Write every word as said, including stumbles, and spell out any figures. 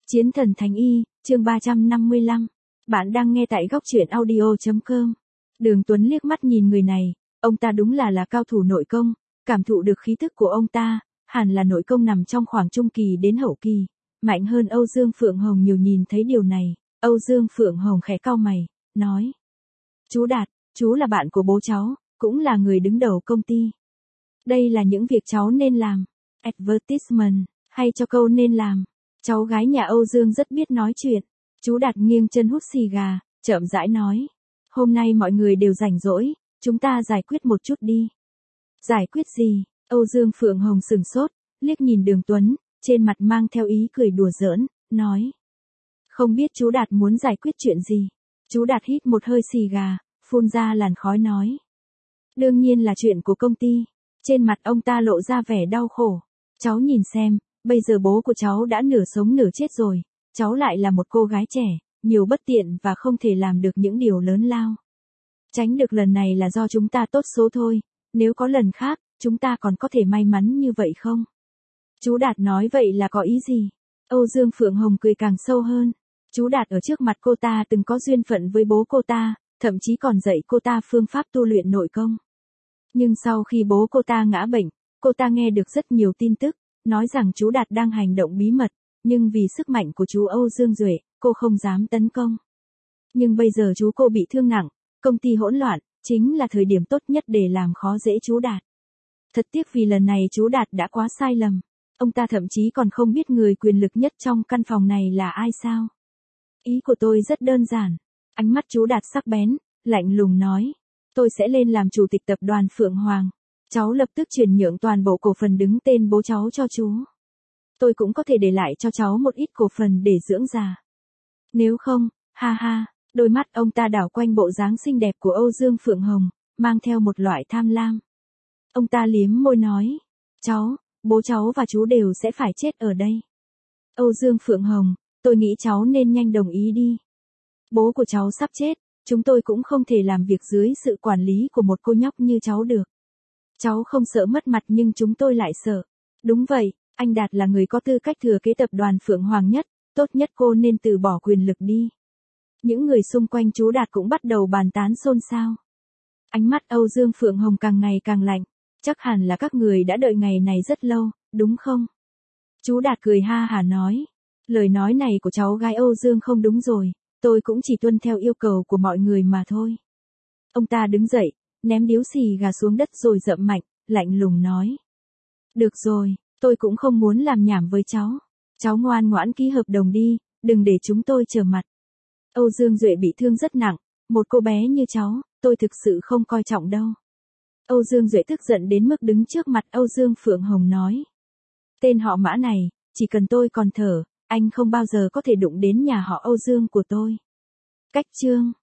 Chiến thần Thánh Y, chương ba trăm năm mươi lăm. Bạn đang nghe tại góc truyện audio chấm com. Đường Tuấn liếc mắt nhìn người này, ông ta đúng là là cao thủ nội công, cảm thụ được khí tức của ông ta, hẳn là nội công nằm trong khoảng trung kỳ đến hậu kỳ, mạnh hơn Âu Dương Phượng Hồng nhiều. Nhìn thấy điều này, Âu Dương Phượng Hồng khẽ cau mày, nói: Chú Đạt, chú là bạn của bố cháu, cũng là người đứng đầu công ty. Đây là những việc cháu nên làm. Advertisement, hay cho câu nên làm. Cháu gái nhà Âu Dương rất biết nói chuyện. Chú Đạt nghiêng chân hút xì gà, chậm rãi nói: Hôm nay mọi người đều rảnh rỗi, chúng ta giải quyết một chút đi. Giải quyết gì? Âu Dương Phượng Hồng sừng sốt, liếc nhìn Đường Tuấn, trên mặt mang theo ý cười đùa giỡn, nói: Không biết chú Đạt muốn giải quyết chuyện gì? Chú Đạt hít một hơi xì gà, phun ra làn khói nói: Đương nhiên là chuyện của công ty. Trên mặt ông ta lộ ra vẻ đau khổ. Cháu nhìn xem, bây giờ bố của cháu đã nửa sống nửa chết rồi, cháu lại là một cô gái trẻ, nhiều bất tiện và không thể làm được những điều lớn lao. Tránh được lần này là do chúng ta tốt số thôi, nếu có lần khác, chúng ta còn có thể may mắn như vậy không? Chú Đạt nói vậy là có ý gì? Âu Dương Phượng Hồng cười càng sâu hơn. Chú Đạt ở trước mặt cô ta từng có duyên phận với bố cô ta, thậm chí còn dạy cô ta phương pháp tu luyện nội công. Nhưng sau khi bố cô ta ngã bệnh, cô ta nghe được rất nhiều tin tức, nói rằng chú Đạt đang hành động bí mật, nhưng vì sức mạnh của chú Âu Dương Duệ, cô không dám tấn công. Nhưng bây giờ chú cô bị thương nặng, công ty hỗn loạn, chính là thời điểm tốt nhất để làm khó dễ chú Đạt. Thật tiếc vì lần này chú Đạt đã quá sai lầm. Ông ta thậm chí còn không biết người quyền lực nhất trong căn phòng này là ai sao. Ý của tôi rất đơn giản. Ánh mắt chú Đạt sắc bén, lạnh lùng nói: Tôi sẽ lên làm chủ tịch tập đoàn Phượng Hoàng. Cháu lập tức chuyển nhượng toàn bộ cổ phần đứng tên bố cháu cho chú. Tôi cũng có thể để lại cho cháu một ít cổ phần để dưỡng già. Nếu không, ha ha, đôi mắt ông ta đảo quanh bộ dáng xinh đẹp của Âu Dương Phượng Hồng, mang theo một loại tham lam. Ông ta liếm môi nói: Cháu, bố cháu và chú đều sẽ phải chết ở đây. Âu Dương Phượng Hồng, tôi nghĩ cháu nên nhanh đồng ý đi. Bố của cháu sắp chết, chúng tôi cũng không thể làm việc dưới sự quản lý của một cô nhóc như cháu được. Cháu không sợ mất mặt nhưng chúng tôi lại sợ. Đúng vậy, anh Đạt là người có tư cách thừa kế tập đoàn Phượng Hoàng nhất, tốt nhất cô nên từ bỏ quyền lực đi. Những người xung quanh chú Đạt cũng bắt đầu bàn tán xôn xao. Ánh mắt Âu Dương Phượng Hồng càng ngày càng lạnh, chắc hẳn là các người đã đợi ngày này rất lâu, đúng không? Chú Đạt cười ha hả nói: Lời nói này của cháu gái Âu Dương không đúng rồi, tôi cũng chỉ tuân theo yêu cầu của mọi người mà thôi. Ông ta đứng dậy, ném điếu xì gà xuống đất rồi dậm mạnh, lạnh lùng nói: Được rồi, tôi cũng không muốn làm nhảm với cháu. Cháu ngoan ngoãn ký hợp đồng đi, đừng để chúng tôi trở mặt. Âu Dương Duệ bị thương rất nặng, một cô bé như cháu, tôi thực sự không coi trọng đâu. Âu Dương Duệ tức giận đến mức đứng trước mặt Âu Dương Phượng Hồng nói: Tên họ Mã này, chỉ cần tôi còn thở, anh không bao giờ có thể đụng đến nhà họ Âu Dương của tôi. Cách chương